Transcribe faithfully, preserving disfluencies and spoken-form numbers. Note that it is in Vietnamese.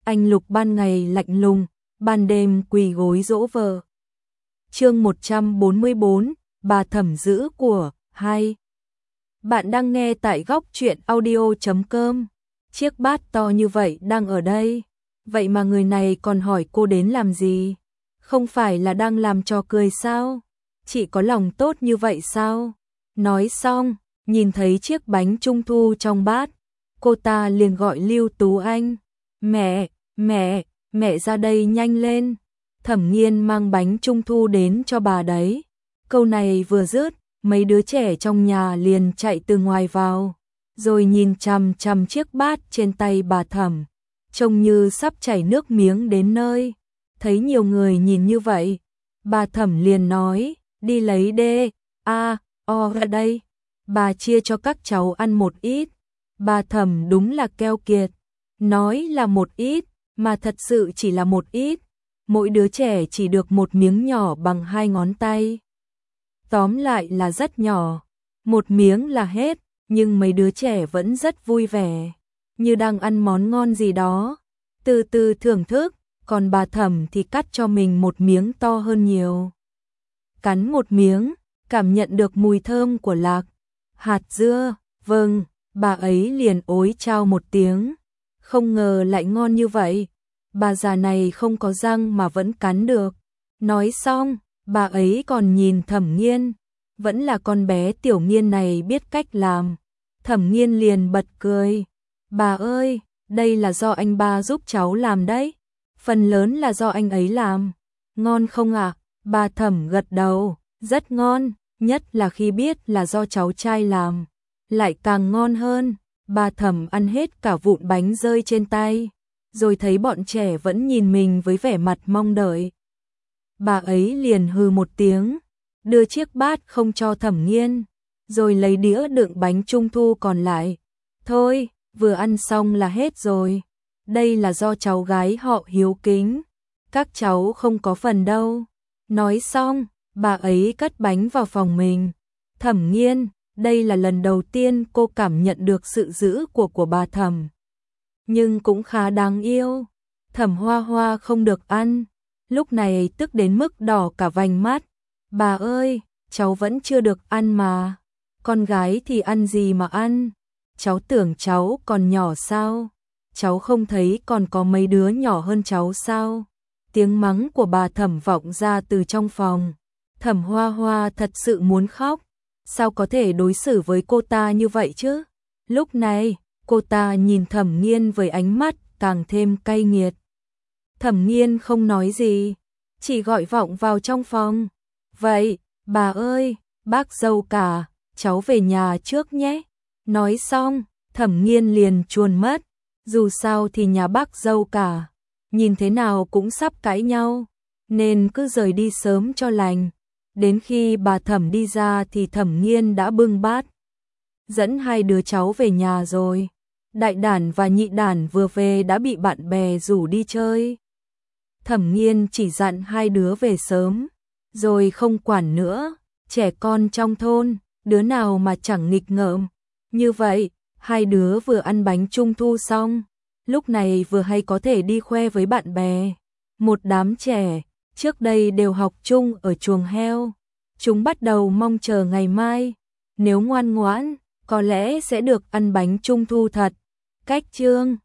anh Lục ban ngày lạnh lùng, ban đêm quỳ gối dỗ vợ. Chương một trăm bốn mươi bốn, bà thẩm giữ của, hai. Bạn đang nghe tại góc truyện audio chấm com. Chiếc bát to như vậy đang ở đây, vậy mà người này còn hỏi cô đến làm gì? Không phải là đang làm trò cười sao? Chị có lòng tốt như vậy sao? Nói xong, nhìn thấy chiếc bánh trung thu trong bát, cô ta liền gọi Lưu Tú Anh. Mẹ, mẹ, mẹ ra đây nhanh lên. Thẩm Nghiên mang bánh trung thu đến cho bà đấy. Câu này vừa dứt, mấy đứa trẻ trong nhà liền chạy từ ngoài vào, rồi nhìn chằm chằm chiếc bát trên tay bà Thẩm, trông như sắp chảy nước miếng đến nơi. Thấy nhiều người nhìn như vậy, bà Thẩm liền nói, đi lấy đê, a, o ra đây. Bà chia cho các cháu ăn một ít. Bà Thẩm đúng là keo kiệt, nói là một ít, mà thật sự chỉ là một ít. Mỗi đứa trẻ chỉ được một miếng nhỏ bằng hai ngón tay. Tóm lại là rất nhỏ, một miếng là hết, nhưng mấy đứa trẻ vẫn rất vui vẻ, như đang ăn món ngon gì đó, từ từ thưởng thức, còn bà Thẩm thì cắt cho mình một miếng to hơn nhiều. Cắn một miếng, cảm nhận được mùi thơm của lạc, hạt dưa, vâng, bà ấy liền ối chao một tiếng, không ngờ lại ngon như vậy, bà già này không có răng mà vẫn cắn được. Nói xong, bà ấy còn nhìn Thẩm Nghiên, vẫn là con bé Tiểu Nghiên này biết cách làm. Thẩm Nghiên liền bật cười, bà ơi, đây là do anh ba giúp cháu làm đấy, phần lớn là do anh ấy làm. Ngon không ạ? À? Bà Thẩm gật đầu, rất ngon, nhất là khi biết là do cháu trai làm, lại càng ngon hơn. Bà Thẩm ăn hết cả vụn bánh rơi trên tay, rồi thấy bọn trẻ vẫn nhìn mình với vẻ mặt mong đợi. Bà ấy liền hừ một tiếng, đưa chiếc bát không cho Thẩm Nghiên, rồi lấy đĩa đựng bánh trung thu còn lại. Thôi, vừa ăn xong là hết rồi, đây là do cháu gái họ hiếu kính, các cháu không có phần đâu. Nói xong, bà ấy cất bánh vào phòng mình. Thẩm Nghiên, đây là lần đầu tiên cô cảm nhận được sự dữ của của bà Thẩm, nhưng cũng khá đáng yêu. Thẩm Hoa Hoa không được ăn, lúc này tức đến mức đỏ cả vành mắt. Bà ơi, cháu vẫn chưa được ăn mà, con gái thì ăn gì mà ăn, cháu tưởng cháu còn nhỏ sao, cháu không thấy còn có mấy đứa nhỏ hơn cháu sao? Tiếng mắng của bà Thẩm vọng ra từ trong phòng. Thẩm Hoa Hoa thật sự muốn khóc, sao có thể đối xử với cô ta như vậy chứ? Lúc này, cô ta nhìn Thẩm Nghiên với ánh mắt càng thêm cay nghiệt. Thẩm Nghiên không nói gì, chỉ gọi vọng vào trong phòng. Vậy, bà ơi, bác dâu cả, cháu về nhà trước nhé. Nói xong, Thẩm Nghiên liền chuồn mất. Dù sao thì nhà bác dâu cả, nhìn thế nào cũng sắp cãi nhau, nên cứ rời đi sớm cho lành. Đến khi bà Thẩm đi ra thì Thẩm Nghiên đã bưng bát, dẫn hai đứa cháu về nhà rồi. Đại đản và nhị đản vừa về đã bị bạn bè rủ đi chơi. Thẩm Nghiên chỉ dặn hai đứa về sớm, rồi không quản nữa. Trẻ con trong thôn, đứa nào mà chẳng nghịch ngợm. Như vậy, hai đứa vừa ăn bánh trung thu xong, lúc này vừa hay có thể đi khoe với bạn bè. Một đám trẻ, trước đây đều học chung ở chuồng heo. Chúng bắt đầu mong chờ ngày mai, nếu ngoan ngoãn, có lẽ sẽ được ăn bánh trung thu thật. Cách chương